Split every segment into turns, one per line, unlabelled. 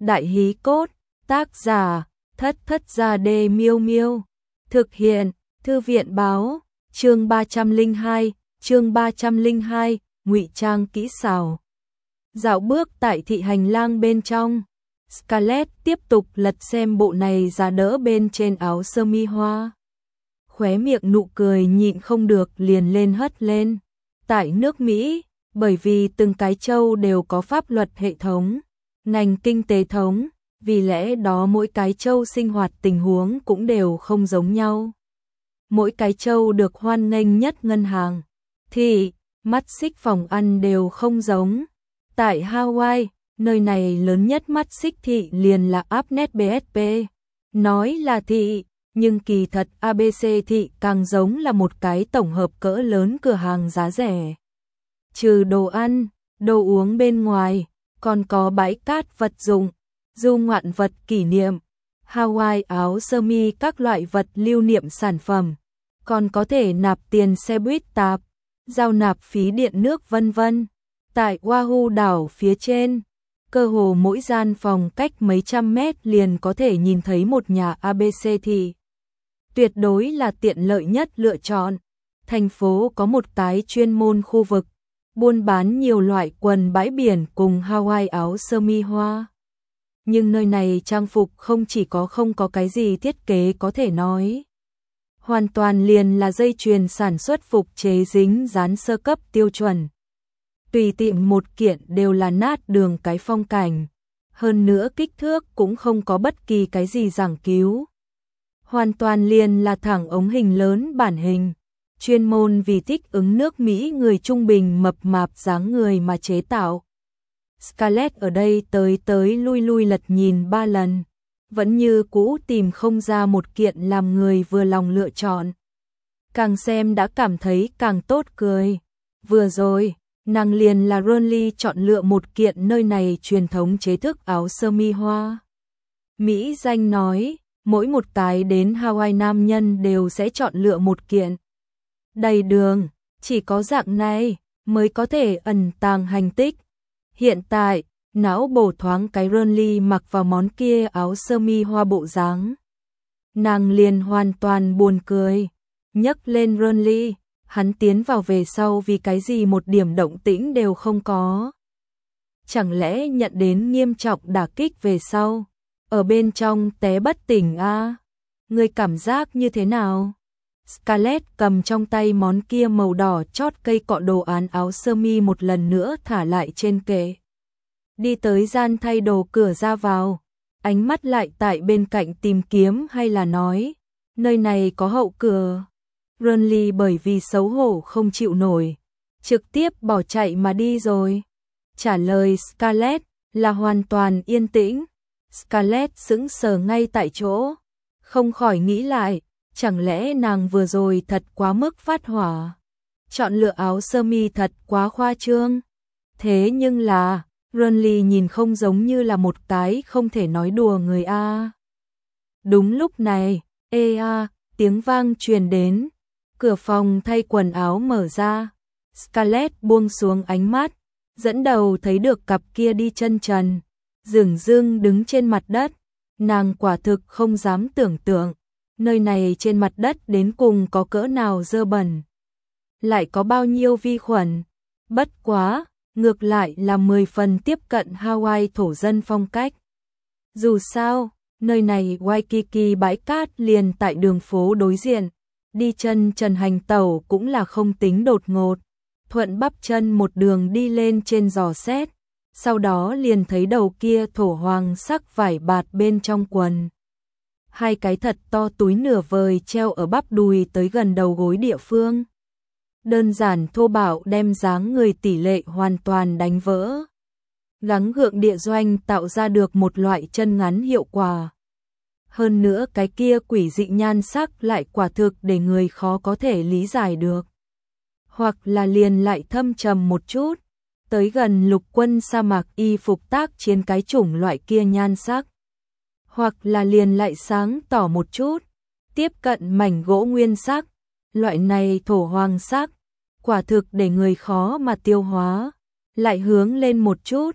Đại hí cốt, tác giả, Thất Thất Gia Đê Miêu Miêu. Thực hiện, Thư viện báo, chương 302, ngụy trang kỹ xảo. Dạo bước tại thị hành lang bên trong, Scarlett tiếp tục lật xem bộ này giá đỡ bên trên áo sơ mi hoa. Khóe miệng nụ cười nhịn không được liền lên hất lên. Tại nước Mỹ, bởi vì từng cái châu đều có pháp luật hệ thống, ngành kinh tế thống, vì lẽ đó mỗi cái châu sinh hoạt tình huống cũng đều không giống nhau. Mỗi cái châu được hoan nghênh nhất ngân hàng, thì mắt xích phòng ăn đều không giống. Tại Hawaii, nơi này lớn nhất mắt xích thị liền là Avnet BSP. Nói là thị, nhưng kỳ thật ABC thị càng giống là một cái tổng hợp cỡ lớn cửa hàng giá rẻ. Trừ đồ ăn, đồ uống bên ngoài, còn có bãi cát vật dụng, du ngoạn vật kỷ niệm, Hawaii áo sơ mi các loại vật lưu niệm sản phẩm, còn có thể nạp tiền xe buýt tạp, giao nạp phí điện nước vân vân. Tại Oahu đảo phía trên, cơ hồ mỗi gian phòng cách mấy trăm mét liền có thể nhìn thấy một nhà ABC thị. Tuyệt đối là tiện lợi nhất lựa chọn. Thành phố có một cái chuyên môn khu vực buôn bán nhiều loại quần bãi biển cùng Hawaii áo sơ mi hoa. Nhưng nơi này trang phục không có cái gì thiết kế có thể nói. Hoàn toàn liền là dây chuyền sản xuất phục chế dính dán sơ cấp tiêu chuẩn. Tùy tiệm một kiện đều là nát đường cái phong cảnh. Hơn nữa kích thước cũng không có bất kỳ cái gì giảng cứu. Hoàn toàn liền là thẳng ống hình lớn bản hình. Chuyên môn vì thích ứng nước Mỹ người trung bình mập mạp dáng người mà chế tạo. Scarlett ở đây tới lui lật nhìn 3 lần, vẫn như cũ tìm không ra một kiện làm người vừa lòng lựa chọn. Càng xem đã cảm thấy càng tốt cười. Vừa rồi, nàng liền là Ronly chọn lựa một kiện nơi này truyền thống chế thức áo sơ mi hoa. Mỹ danh nói, mỗi một cái đến Hawaii nam nhân đều sẽ chọn lựa một kiện. Đầy đường, chỉ có dạng này mới có thể ẩn tàng hành tích. Hiện tại, não bổ thoáng cái Ronly mặc vào món kia áo sơ mi hoa bộ dáng. Nàng liền hoàn toàn buồn cười, nhấc lên Ronly, hắn tiến vào về sau vì cái gì một điểm động tĩnh đều không có. Chẳng lẽ nhận đến nghiêm trọng đả kích về sau, ở bên trong té bất tỉnh à? Người cảm giác như thế nào? Scarlett cầm trong tay món kia màu đỏ chót cây cọ đồ án áo sơ mi một lần nữa thả lại trên kệ. Đi tới gian thay đồ cửa ra vào, ánh mắt lại tại bên cạnh tìm kiếm hay là nói, nơi này có hậu cửa. Ronly bởi vì xấu hổ không chịu nổi, trực tiếp bỏ chạy mà đi rồi. Trả lời Scarlett là hoàn toàn yên tĩnh. Scarlett sững sờ ngay tại chỗ, không khỏi nghĩ lại, chẳng lẽ nàng vừa rồi thật quá mức phát hỏa. Chọn lựa áo sơ mi thật quá khoa trương. Thế nhưng là, Ronly nhìn không giống như là một cái không thể nói đùa người a. Đúng lúc này, tiếng vang truyền đến, cửa phòng thay quần áo mở ra. Scarlett buông xuống ánh mắt, dẫn đầu thấy được cặp kia đi chân trần, dửng dưng đứng trên mặt đất. Nàng quả thực không dám tưởng tượng, nơi này trên mặt đất đến cùng có cỡ nào dơ bẩn, lại có bao nhiêu vi khuẩn. Bất quá, ngược lại là 10 phần tiếp cận Hawaii thổ dân phong cách. Dù sao, nơi này Waikiki bãi cát liền tại đường phố đối diện, đi chân trần hành tẩu cũng là không tính đột ngột. Thuận bắp chân một đường đi lên trên giò xét, sau đó liền thấy đầu kia thổ hoàng sắc vải bạt bên trong quần. Hai cái thật to túi nửa vời treo ở bắp đùi tới gần đầu gối địa phương. Đơn giản thô bạo đem dáng người tỷ lệ hoàn toàn đánh vỡ. Gắng gượng địa doanh tạo ra được một loại chân ngắn hiệu quả. Hơn nữa cái kia quỷ dị nhan sắc lại quả thực để người khó có thể lý giải được. Hoặc là liền lại thâm trầm một chút, tới gần lục quân sa mạc y phục tác chiến cái chủng loại kia nhan sắc. Hoặc là liền lại sáng tỏ một chút, tiếp cận mảnh gỗ nguyên sắc, loại này thổ hoàng sắc, quả thực để người khó mà tiêu hóa. Lại hướng lên một chút,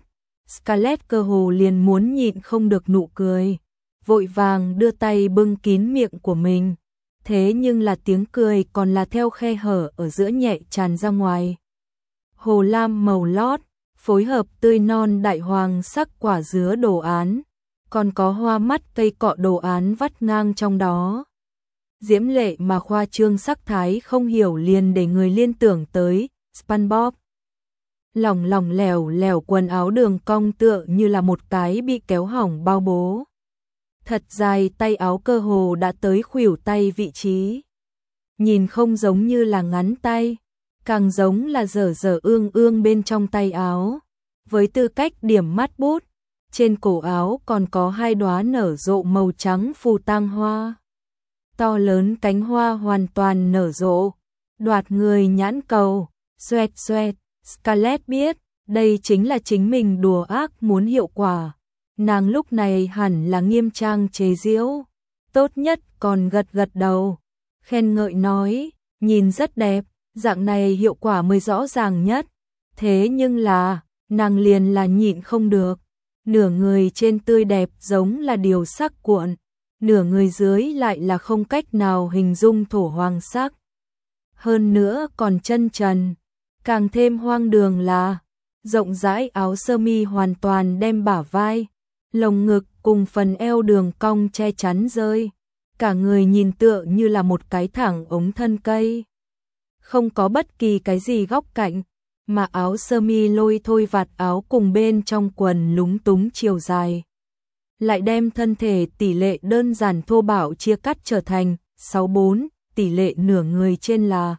Scarlett cơ hồ liền muốn nhịn không được nụ cười, vội vàng đưa tay bưng kín miệng của mình. Thế nhưng là tiếng cười còn là theo khe hở ở giữa nhẹ tràn ra ngoài. Hồ lam màu lót, phối hợp tươi non đại hoàng sắc quả dứa đồ án, còn có hoa mắt cây cọ đồ án vắt ngang trong đó. Diễm lệ mà khoa trương sắc thái không hiểu liền để người liên tưởng tới SpongeBob. Lỏng lỏng lẻo lẻo quần áo đường cong tựa như là một cái bị kéo hỏng bao bố. Thật dài tay áo cơ hồ đã tới khuỷu tay vị trí. Nhìn không giống như là ngắn tay, càng giống là dở dở ương ương bên trong tay áo. Với tư cách điểm mắt bút, trên cổ áo còn có 2 đóa nở rộ màu trắng phù tang hoa. To lớn cánh hoa hoàn toàn nở rộ, đoạt người nhãn cầu, xoẹt xoẹt. Scarlett biết, đây chính là chính mình đùa ác muốn hiệu quả. Nàng lúc này hẳn là nghiêm trang chế giễu, tốt nhất còn gật gật đầu, khen ngợi nói, nhìn rất đẹp, dạng này hiệu quả mới rõ ràng nhất. Thế nhưng là, nàng liền là nhịn không được, nửa người trên tươi đẹp giống là điều sắc cuộn, nửa người dưới lại là không cách nào hình dung thổ hoàng sắc. Hơn nữa còn chân trần, càng thêm hoang đường là, rộng rãi áo sơ mi hoàn toàn đem bả vai, lồng ngực cùng phần eo đường cong che chắn rơi, cả người nhìn tựa như là một cái thẳng ống thân cây. Không có bất kỳ cái gì góc cạnh, mà áo sơ mi lôi thôi vạt áo cùng bên trong quần lúng túng chiều dài. Lại đem thân thể tỷ lệ đơn giản thô bạo chia cắt trở thành 6-4, tỷ lệ nửa người trên là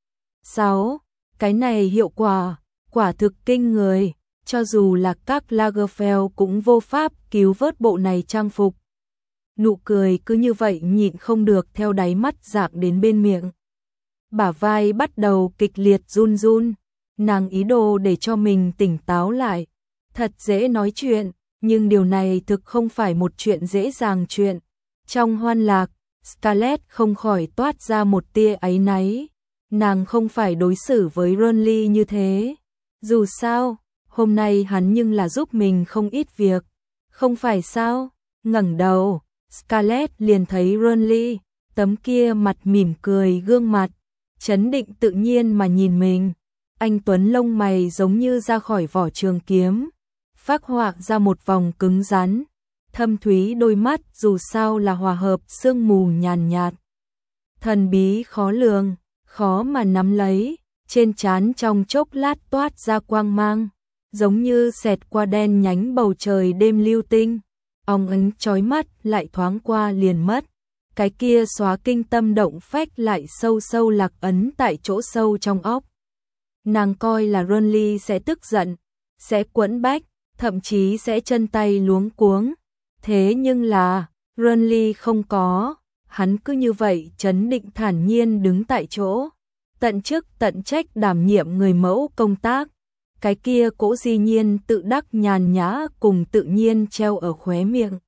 6. Cái này hiệu quả, quả thực kinh người, cho dù là các Lagerfeld cũng vô pháp cứu vớt bộ này trang phục. Nụ cười cứ như vậy nhịn không được theo đáy mắt dạc đến bên miệng. Bả vai bắt đầu kịch liệt run run, nàng ý đồ để cho mình tỉnh táo lại. Thật dễ nói chuyện, nhưng điều này thực không phải một chuyện dễ dàng chuyện. Trong hoan lạc, Scarlett không khỏi toát ra một tia áy náy. Nàng không phải đối xử với Ronly như thế. Dù sao, hôm nay hắn nhưng là giúp mình không ít việc. Không phải sao? Ngẩng đầu, Scarlett liền thấy Ronly, tấm kia mặt mỉm cười gương mặt, trấn định tự nhiên mà nhìn mình. Anh tuấn lông mày giống như ra khỏi vỏ trường kiếm, phác họa ra một vòng cứng rắn, thâm thúy đôi mắt dù sao là hòa hợp sương mù nhàn nhạt. Thần bí khó lường, khó mà nắm lấy, trên trán trong chốc lát toát ra quang mang, giống như xẹt qua đen nhánh bầu trời đêm lưu tinh, óng ánh chói mắt lại thoáng qua liền mất. Cái kia xóa kinh tâm động phách lại sâu sâu lạc ấn tại chỗ sâu trong óc. Nàng coi là Ronly sẽ tức giận, sẽ quẫn bách, thậm chí sẽ chân tay luống cuống. Thế nhưng là, Ronly không có, hắn cứ như vậy trấn định thản nhiên đứng tại chỗ, tận chức tận trách đảm nhiệm người mẫu công tác. Cái kia cỗ di nhiên tự đắc nhàn nhã cùng tự nhiên treo ở khóe miệng.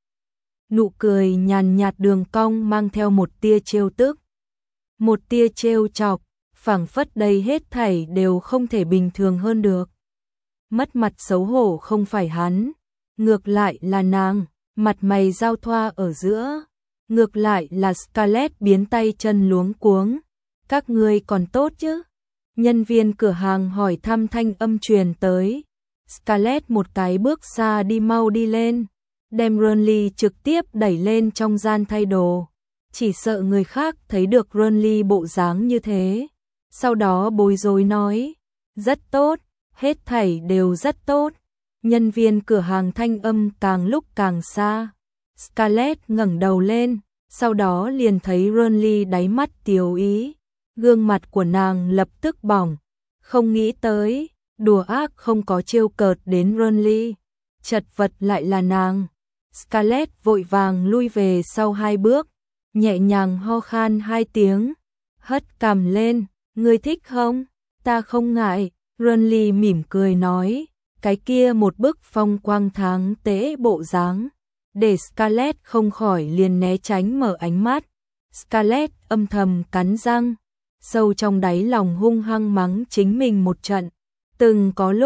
Nụ cười nhàn nhạt đường cong mang theo một tia trêu tức, một tia trêu chọc, phảng phất đây hết thảy đều không thể bình thường hơn được. Mất mặt xấu hổ không phải hắn, ngược lại là nàng, mặt mày giao thoa ở giữa, ngược lại là Scarlett biến tay chân luống cuống. Các ngươi còn tốt chứ? Nhân viên cửa hàng hỏi thăm thanh âm truyền tới. Scarlett một cái bước xa đi mau đi lên, đem Ronly trực tiếp đẩy lên trong gian thay đồ. Chỉ sợ người khác thấy được Ronly bộ dáng như thế. Sau đó bối rối nói, rất tốt, hết thảy đều rất tốt. Nhân viên cửa hàng thanh âm càng lúc càng xa. Scarlett ngẩng đầu lên, sau đó liền thấy Ronly đáy mắt tiều ý. Gương mặt của nàng lập tức bỏng, không nghĩ tới, đùa ác không có trêu cợt đến Ronly, chật vật lại là nàng. Scarlett vội vàng lui về sau 2 bước, nhẹ nhàng ho khan 2 tiếng, hất cằm lên, ngươi thích không? Ta không ngại, Ronly mỉm cười nói, cái kia một bức phong quang tháng tế bộ dáng, để Scarlett không khỏi liền né tránh mở ánh mắt. Scarlett âm thầm cắn răng, sâu trong đáy lòng hung hăng mắng chính mình một trận. Từng có lúc,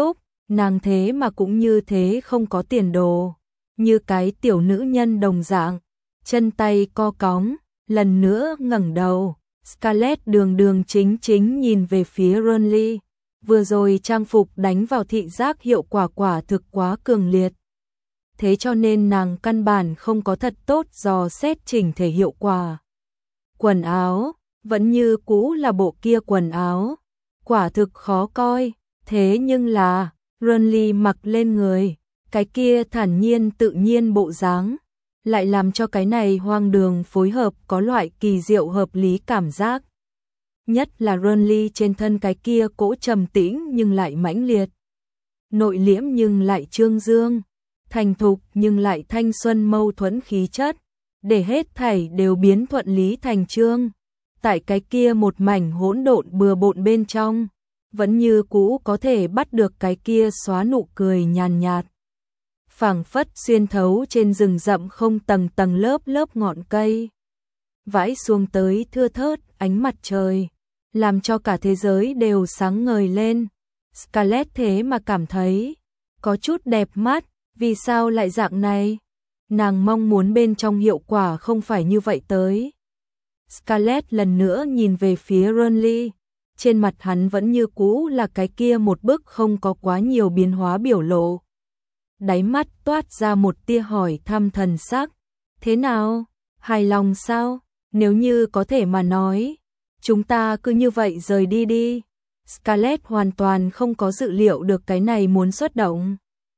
nàng thế mà cũng như thế không có tiền đồ, như cái tiểu nữ nhân đồng dạng, chân tay co cóng, lần nữa ngẩng đầu, Scarlett đường đường chính chính nhìn về phía Renly, vừa rồi trang phục đánh vào thị giác hiệu quả quả thực quá cường liệt. Thế cho nên nàng căn bản không có thật tốt dò xét chỉnh thể hiệu quả. Quần áo, vẫn như cũ là bộ kia quần áo, quả thực khó coi, thế nhưng là, Renly mặc lên người, cái kia thản nhiên tự nhiên bộ dáng, lại làm cho cái này hoang đường phối hợp có loại kỳ diệu hợp lý cảm giác. Nhất là Renly trên thân cái kia cỗ trầm tĩnh nhưng lại mãnh liệt, nội liễm nhưng lại trương dương, thành thục nhưng lại thanh xuân mâu thuẫn khí chất, để hết thảy đều biến thuận lý thành trương. Tại cái kia một mảnh hỗn độn bừa bộn bên trong, vẫn như cũ có thể bắt được cái kia xóa nụ cười nhàn nhạt. Phảng phất xuyên thấu trên rừng rậm không tầng tầng lớp lớp ngọn cây, vãi xuống tới thưa thớt ánh mặt trời, làm cho cả thế giới đều sáng ngời lên. Scarlett thế mà cảm thấy có chút đẹp mắt, vì sao lại dạng này? Nàng mong muốn bên trong hiệu quả không phải như vậy tới. Scarlett lần nữa nhìn về phía Renly, trên mặt hắn vẫn như cũ là cái kia một bức không có quá nhiều biến hóa biểu lộ. Đáy mắt toát ra một tia hỏi thăm thần sắc. Thế nào? Hài lòng sao? Nếu như có thể mà nói, chúng ta cứ như vậy rời đi đi. Scarlett hoàn toàn không có dự liệu được cái này muốn xuất động.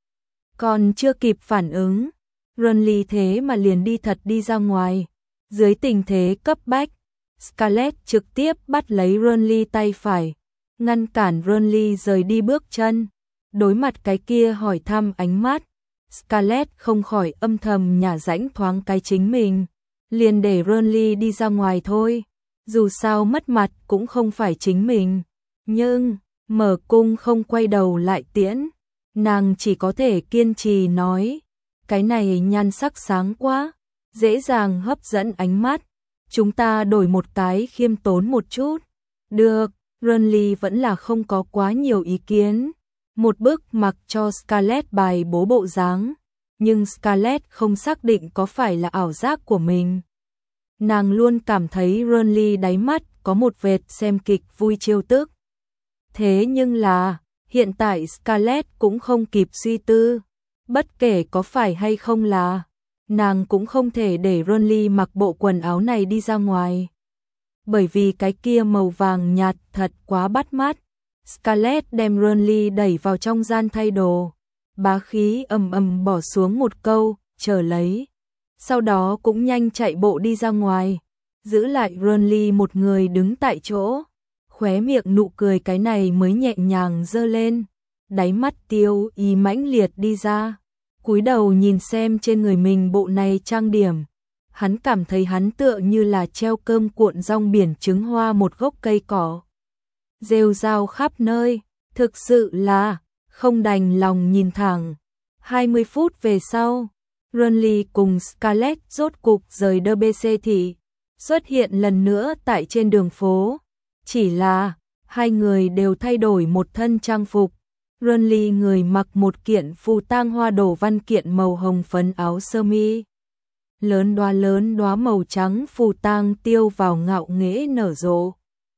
Còn chưa kịp phản ứng, Renly thế mà liền đi thật đi ra ngoài. Dưới tình thế cấp bách, Scarlett trực tiếp bắt lấy Renly tay phải, ngăn cản Renly rời đi bước chân. Đối mặt cái kia hỏi thăm ánh mắt, Scarlett không khỏi âm thầm nhả rãnh thoáng cái chính mình, liền để Renly đi ra ngoài thôi, dù sao mất mặt cũng không phải chính mình. Nhưng, mở cung không quay đầu lại tiễn, nàng chỉ có thể kiên trì nói, cái này nhan sắc sáng quá, dễ dàng hấp dẫn ánh mắt, chúng ta đổi một cái khiêm tốn một chút. Được, Renly vẫn là không có quá nhiều ý kiến. Một bức mặc cho Scarlett bài bố bộ dáng, nhưng Scarlett không xác định có phải là ảo giác của mình. Nàng luôn cảm thấy Renly đáy mắt có một vệt xem kịch vui trêu tức. Thế nhưng là, hiện tại Scarlett cũng không kịp suy tư, bất kể có phải hay không là, nàng cũng không thể để Renly mặc bộ quần áo này đi ra ngoài. Bởi vì cái kia màu vàng nhạt thật quá bắt mắt. Scarlett đem Renly đẩy vào trong gian thay đồ, bá khí ầm ầm bỏ xuống một câu, chờ lấy. Sau đó cũng nhanh chạy bộ đi ra ngoài, giữ lại Renly một người đứng tại chỗ, khóe miệng nụ cười cái này mới nhẹ nhàng giơ lên, đáy mắt tiêu ý mãnh liệt đi ra, cúi đầu nhìn xem trên người mình bộ này trang điểm. Hắn cảm thấy hắn tựa như là treo cơm cuộn rong biển trứng hoa một gốc cây cỏ. Rêu rao khắp nơi, thực sự là không đành lòng nhìn thẳng. 20 phút về sau, Renly cùng Scarlett rốt cục rời DBC thị, xuất hiện lần nữa tại trên đường phố. Chỉ là, hai người đều thay đổi một thân trang phục. Renly người mặc một kiện phù tang hoa đổ văn kiện màu hồng phấn áo sơ mi. Lớn đóa màu trắng phù tang tiêu vào ngạo nghễ nở rộ.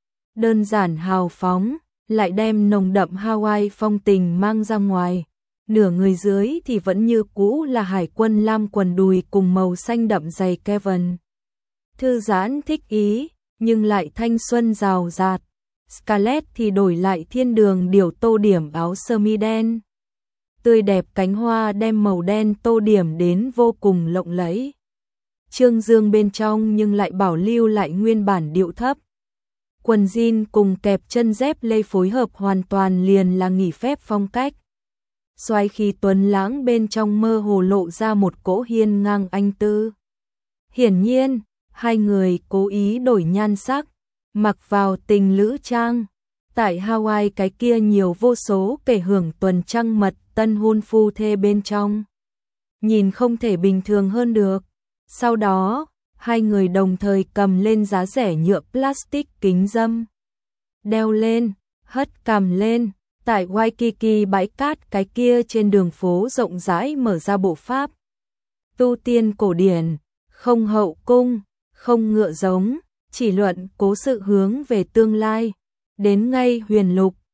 Đơn giản hào phóng, lại đem nồng đậm Hawaii phong tình mang ra ngoài. Nửa người dưới thì vẫn như cũ là hải quân lam quần đùi cùng màu xanh đậm giày Kevin. Thư giãn thích ý, nhưng lại thanh xuân rào rạt. Scarlett thì đổi lại thiên đường điều tô điểm áo sơ mi đen. Tươi đẹp cánh hoa đem màu đen tô điểm đến vô cùng lộng lẫy. Trương dương bên trong nhưng lại bảo lưu lại nguyên bản điệu thấp. Quần jean cùng kẹp chân dép lê phối hợp hoàn toàn liền là nghỉ phép phong cách. Xoay khi tuấn lãng bên trong mơ hồ lộ ra một cỗ hiên ngang anh tư. Hiển nhiên, hai người cố ý đổi nhan sắc, mặc vào tình lữ trang. Tại Hawaii cái kia nhiều vô số kể hưởng tuần trăng mật tân hôn phu thê bên trong. Nhìn không thể bình thường hơn được. Sau đó, hai người đồng thời cầm lên giá rẻ nhựa plastic kính râm. Đeo lên, hất cằm lên, tại Waikiki bãi cát cái kia trên đường phố rộng rãi mở ra bộ pháp tu tiên cổ điển, không hậu cung, không ngựa giống, chỉ luận cố sự hướng về tương lai, đến ngay huyền lục,